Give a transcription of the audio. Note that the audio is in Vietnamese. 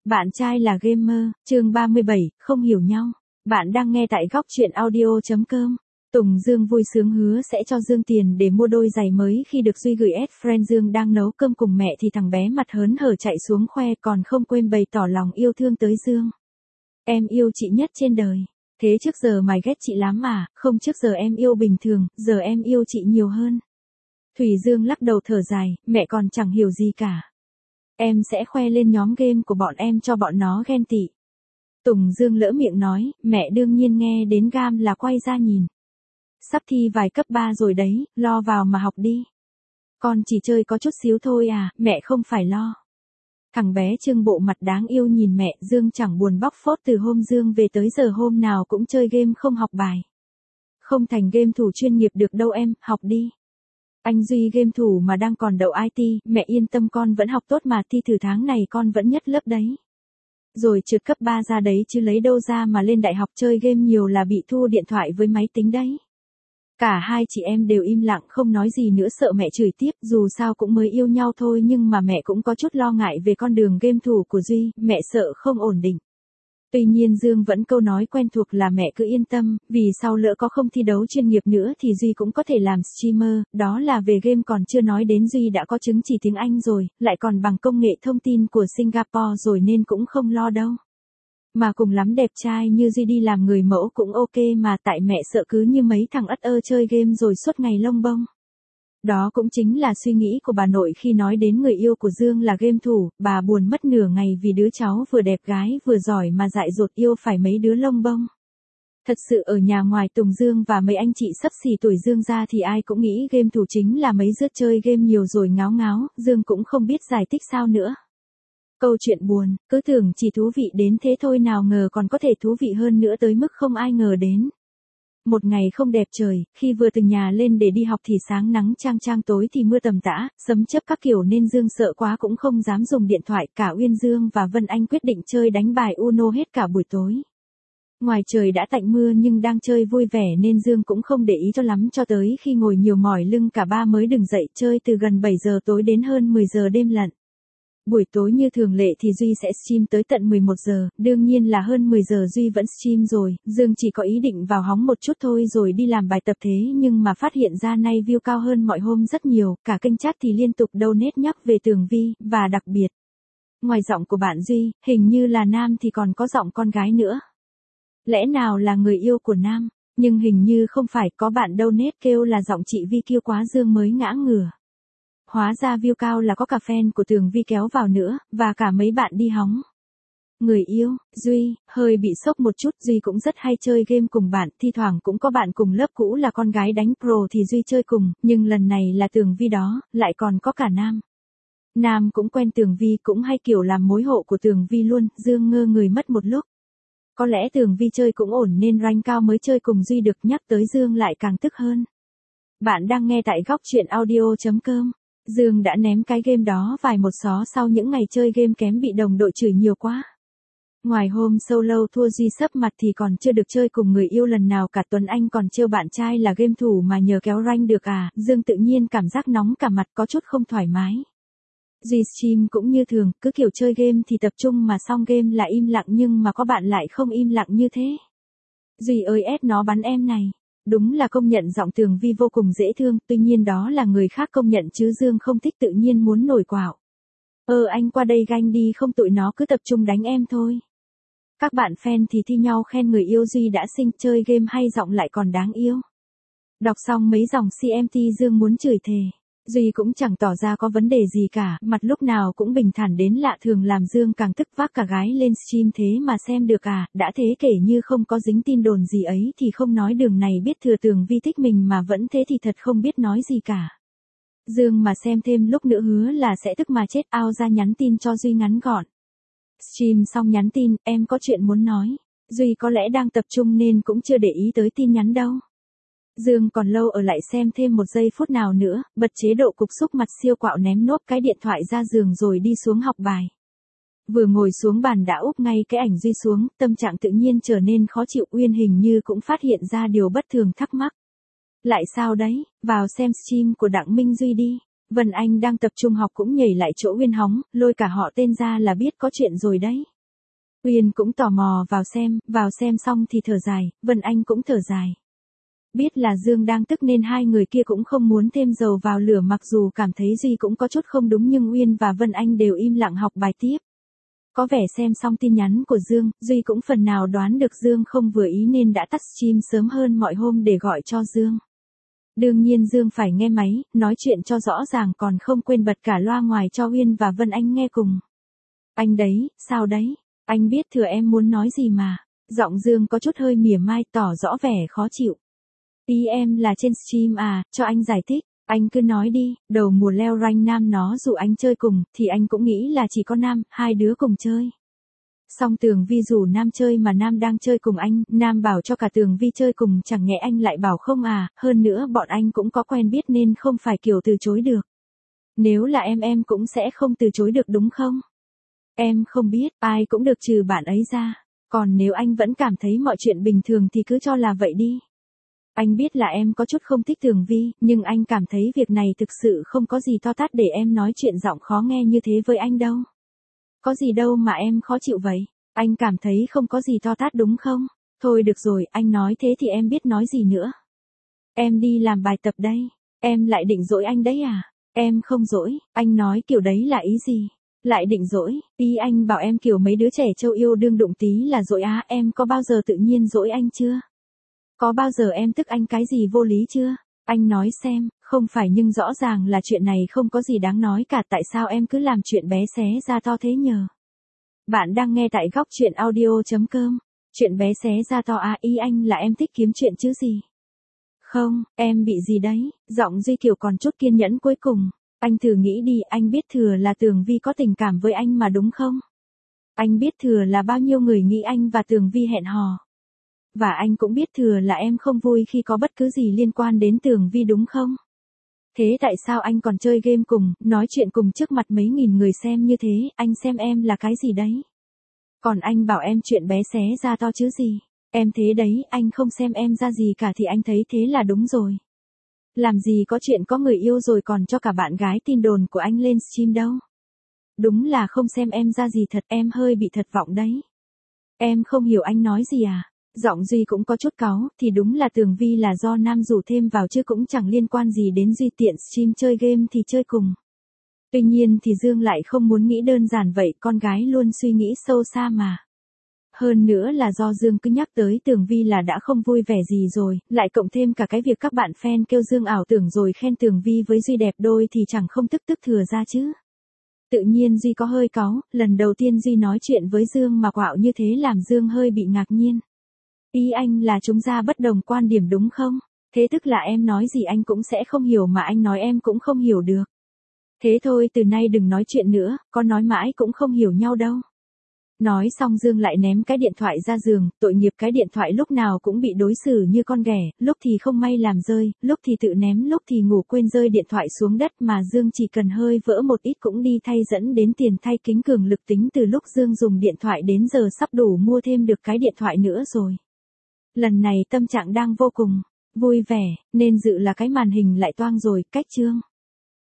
Bạn trai là gamer, chương 37, không hiểu nhau. Bạn đang nghe tại góc truyện audio.com. Tùng Dương vui sướng hứa sẽ cho Dương tiền để mua đôi giày mới khi được Duy gửi add friend. Dương đang nấu cơm cùng mẹ thì thằng bé mặt hớn hở chạy xuống khoe còn không quên bày tỏ lòng yêu thương tới Dương. Em yêu chị nhất trên đời. Thế trước giờ mày ghét chị lắm à? Không, trước giờ em yêu bình thường, giờ em yêu chị nhiều hơn. Thủy Dương lắc đầu thở dài, mẹ còn chẳng hiểu gì cả. Em sẽ khoe lên nhóm game của bọn em cho bọn nó ghen tị. Tùng Dương lỡ miệng nói, mẹ đương nhiên nghe đến gam là quay ra nhìn. Sắp thi vài cấp 3 rồi đấy, lo vào mà học đi. Con chỉ chơi có chút xíu thôi à, mẹ không phải lo. Thằng bé trưng bộ mặt đáng yêu nhìn mẹ. Dương chẳng buồn bóc phốt từ hôm Dương về tới giờ hôm nào cũng chơi game không học bài. Không thành game thủ chuyên nghiệp được đâu em, học đi. Anh Duy game thủ mà đang còn đậu IT, mẹ yên tâm con vẫn học tốt mà, thi thử tháng này con vẫn nhất lớp đấy. Rồi trượt cấp 3 ra đấy chứ lấy đâu ra mà lên đại học chơi game nhiều là bị thua điện thoại với máy tính đấy. Cả hai chị em đều im lặng không nói gì nữa sợ mẹ chửi tiếp, dù sao cũng mới yêu nhau thôi nhưng mà mẹ cũng có chút lo ngại về con đường game thủ của Duy, mẹ sợ không ổn định. Tuy nhiên Dương vẫn câu nói quen thuộc là mẹ cứ yên tâm, vì sau lỡ có không thi đấu chuyên nghiệp nữa thì Duy cũng có thể làm streamer, đó là về game còn chưa nói đến Duy đã có chứng chỉ tiếng Anh rồi, lại còn bằng công nghệ thông tin của Singapore rồi nên cũng không lo đâu. Mà cùng lắm đẹp trai như Duy đi làm người mẫu cũng ok mà, tại mẹ sợ cứ như mấy thằng ất ơ chơi game rồi suốt ngày lông bông. Đó cũng chính là suy nghĩ của bà nội khi nói đến người yêu của Dương là game thủ, bà buồn mất nửa ngày vì đứa cháu vừa đẹp gái vừa giỏi mà dại dột yêu phải mấy đứa lông bông. Thật sự ở nhà ngoài Tùng Dương và mấy anh chị xấp xỉ tuổi Dương ra thì ai cũng nghĩ game thủ chính là mấy rớt chơi game nhiều rồi ngáo ngáo, Dương cũng không biết giải thích sao nữa. Câu chuyện buồn, cứ tưởng chỉ thú vị đến thế thôi nào ngờ còn có thể thú vị hơn nữa tới mức không ai ngờ đến. Một ngày không đẹp trời, khi vừa từ nhà lên để đi học thì sáng nắng chang chang tối thì mưa tầm tã, sấm chớp các kiểu nên Dương sợ quá cũng không dám dùng điện thoại, cả Uyên Dương và Vân Anh quyết định chơi đánh bài Uno hết cả buổi tối. Ngoài trời đã tạnh mưa nhưng đang chơi vui vẻ nên Dương cũng không để ý cho lắm cho tới khi ngồi nhiều mỏi lưng cả ba mới đứng dậy chơi từ gần 7 giờ tối đến hơn 10 giờ đêm lận. Buổi tối như thường lệ thì Duy sẽ stream tới tận 11 giờ, đương nhiên là hơn 10 giờ Duy vẫn stream rồi, Dương chỉ có ý định vào hóng một chút thôi rồi đi làm bài tập thế nhưng mà phát hiện ra nay view cao hơn mọi hôm rất nhiều, cả kênh chat thì liên tục donate nhắc về Tường Vi, và đặc biệt. Ngoài giọng của bạn Duy, hình như là nam thì còn có giọng con gái nữa. Lẽ nào là người yêu của nam, nhưng hình như không phải, có bạn donate kêu là giọng chị Vi kêu quá Dương mới ngã ngửa. Hóa ra view cao là có cả fan của Tường Vi kéo vào nữa, và cả mấy bạn đi hóng. Người yêu, Duy, hơi bị sốc một chút, Duy cũng rất hay chơi game cùng bạn, thi thoảng cũng có bạn cùng lớp cũ là con gái đánh pro thì Duy chơi cùng, nhưng lần này là Tường Vi đó, lại còn có cả nam. Nam cũng quen Tường Vi cũng hay kiểu làm mối hộ của Tường Vi luôn, Dương ngơ người mất một lúc. Có lẽ Tường Vi chơi cũng ổn nên rank cao mới chơi cùng Duy được, nhắc tới Dương lại càng tức hơn. Bạn đang nghe tại góc truyện audio.com. Dương đã ném cái game đó vài một xó sau những ngày chơi game kém bị đồng đội chửi nhiều quá. Ngoài hôm solo thua Duy sấp mặt thì còn chưa được chơi cùng người yêu lần nào cả. Tuấn Anh còn trêu bạn trai là game thủ mà nhờ kéo rank được à. Dương tự nhiên cảm giác nóng cả mặt, có chút không thoải mái. Duy stream cũng như thường, cứ kiểu chơi game thì tập trung mà xong game là im lặng nhưng mà có bạn lại không im lặng như thế. Duy ơi ép nó bắn em này. Đúng là công nhận giọng Tường Vi vô cùng dễ thương, tuy nhiên đó là người khác công nhận chứ Dương không thích, tự nhiên muốn nổi quạo. Anh qua đây ganh đi, không tụi nó cứ tập trung đánh em thôi. Các bạn fan thì thi nhau khen người yêu Duy đã xinh, chơi game hay giọng lại còn đáng yêu. Đọc xong mấy dòng CMT Dương muốn chửi thề. Duy cũng chẳng tỏ ra có vấn đề gì cả, mặt lúc nào cũng bình thản đến lạ thường làm Dương càng tức, vác cả gái lên stream thế mà xem được à, đã thế kể như không có dính tin đồn gì ấy thì không nói đường này biết thừa Tường Vi thích mình mà vẫn thế thì thật không biết nói gì cả. Dương mà xem thêm lúc nữa hứa là sẽ tức mà chết, ao ra nhắn tin cho Duy ngắn gọn. Stream xong nhắn tin, em có chuyện muốn nói. Duy có lẽ đang tập trung nên cũng chưa để ý tới tin nhắn đâu. Dương còn lâu ở lại xem thêm một giây phút nào nữa, bật chế độ cục xúc mặt siêu quạo ném nốt cái điện thoại ra giường rồi đi xuống học bài. Vừa ngồi xuống bàn đã úp ngay cái ảnh Duy xuống, tâm trạng tự nhiên trở nên khó chịu. Uyên hình như cũng phát hiện ra điều bất thường thắc mắc. Lại sao đấy, vào xem stream của Đặng Minh Duy đi. Vân Anh đang tập trung học cũng nhảy lại chỗ Uyên hóng, lôi cả họ tên ra là biết có chuyện rồi đấy. Uyên cũng tò mò vào xem xong thì thở dài, Vân Anh cũng thở dài. Biết là Dương đang tức nên hai người kia cũng không muốn thêm dầu vào lửa, mặc dù cảm thấy Duy cũng có chút không đúng nhưng Uyên và Vân Anh đều im lặng học bài tiếp. Có vẻ xem xong tin nhắn của Dương, Duy cũng phần nào đoán được Dương không vừa ý nên đã tắt stream sớm hơn mọi hôm để gọi cho Dương. Đương nhiên Dương phải nghe máy, nói chuyện cho rõ ràng còn không quên bật cả loa ngoài cho Uyên và Vân Anh nghe cùng. Anh đấy, sao đấy? Anh biết thừa em muốn nói gì mà. Giọng Dương có chút hơi mỉa mai tỏ rõ vẻ khó chịu. Ý em là trên stream à, cho anh giải thích. Anh cứ nói đi, đầu mùa leo rank nam nó dụ anh chơi cùng, thì anh cũng nghĩ là chỉ có nam, hai đứa cùng chơi. Xong Tường Vi rủ Nam chơi mà Nam đang chơi cùng anh, Nam bảo cho cả Tường Vi chơi cùng, chẳng nhẽ anh lại bảo không à, hơn nữa bọn anh cũng có quen biết nên không phải kiểu từ chối được. Nếu là em cũng sẽ không từ chối được đúng không? Em không biết, ai cũng được trừ bạn ấy ra. Còn nếu anh vẫn cảm thấy mọi chuyện bình thường thì cứ cho là vậy đi. Anh biết là em có chút không thích Tường Vi, nhưng anh cảm thấy việc này thực sự không có gì to tát để em nói chuyện giọng khó nghe như thế với anh đâu. Có gì đâu mà em khó chịu vậy, anh cảm thấy không có gì to tát đúng không? Thôi được rồi, anh nói thế thì em biết nói gì nữa. Em đi làm bài tập đây, em lại định dỗi anh đấy à? Em không dỗi, anh nói kiểu đấy là ý gì? Lại định dỗi, ý anh bảo em kiểu mấy đứa trẻ trâu yêu đương đụng tí là dỗi á, em có bao giờ tự nhiên dỗi anh chưa? Có bao giờ em tức anh cái gì vô lý chưa? Anh nói xem, không phải nhưng rõ ràng là chuyện này không có gì đáng nói cả, tại sao em cứ làm chuyện bé xé ra to thế nhờ? Bạn đang nghe tại góc chuyện audio.com. Chuyện bé xé ra to à, ý anh là em thích kiếm chuyện chứ gì? Không, em bị gì đấy? Giọng Duy Kiều còn chút kiên nhẫn cuối cùng. Anh thử nghĩ đi, anh biết thừa là Tường Vi có tình cảm với anh mà đúng không? Anh biết thừa là bao nhiêu người nghĩ anh và Tường Vi hẹn hò. Và anh cũng biết thừa là em không vui khi có bất cứ gì liên quan đến Tường Vi đúng không? Thế tại sao anh còn chơi game cùng, nói chuyện cùng trước mặt mấy nghìn người xem như thế, anh xem em là cái gì đấy? Còn anh bảo em chuyện bé xé ra to chứ gì? Em thế đấy, anh không xem em ra gì cả thì anh thấy thế là đúng rồi. Làm gì có chuyện có người yêu rồi còn cho cả bạn gái tin đồn của anh lên stream đâu. Đúng là không xem em ra gì thật, em hơi bị thật vọng đấy. Em không hiểu anh nói gì à? Giọng Duy cũng có chút cáu, thì đúng là Tường Vi là do Nam rủ thêm vào chứ cũng chẳng liên quan gì đến Duy, tiện stream chơi game thì chơi cùng. Tuy nhiên thì Dương lại không muốn nghĩ đơn giản vậy, con gái luôn suy nghĩ sâu xa mà. Hơn nữa là do Dương cứ nhắc tới Tường Vi là đã không vui vẻ gì rồi, lại cộng thêm cả cái việc các bạn fan kêu Dương ảo tưởng rồi khen Tường Vi với Duy đẹp đôi thì chẳng không tức thừa ra chứ. Tự nhiên Duy có hơi cáu, lần đầu tiên Duy nói chuyện với Dương mà quạo như thế làm Dương hơi bị ngạc nhiên. Ý anh là chúng ta bất đồng quan điểm đúng không? Thế tức là em nói gì anh cũng sẽ không hiểu mà anh nói em cũng không hiểu được. Thế thôi từ nay đừng nói chuyện nữa, có nói mãi cũng không hiểu nhau đâu. Nói xong Dương lại ném cái điện thoại ra giường, tội nghiệp cái điện thoại lúc nào cũng bị đối xử như con ghẻ, lúc thì không may làm rơi, lúc thì tự ném, lúc thì ngủ quên rơi điện thoại xuống đất mà Dương chỉ cần hơi vỡ một ít cũng đi thay, dẫn đến tiền thay kính cường lực tính từ lúc Dương dùng điện thoại đến giờ sắp đủ mua thêm được cái điện thoại nữa rồi. Lần này tâm trạng đang vô cùng vui vẻ, nên dự là cái màn hình lại toang rồi, cách chương.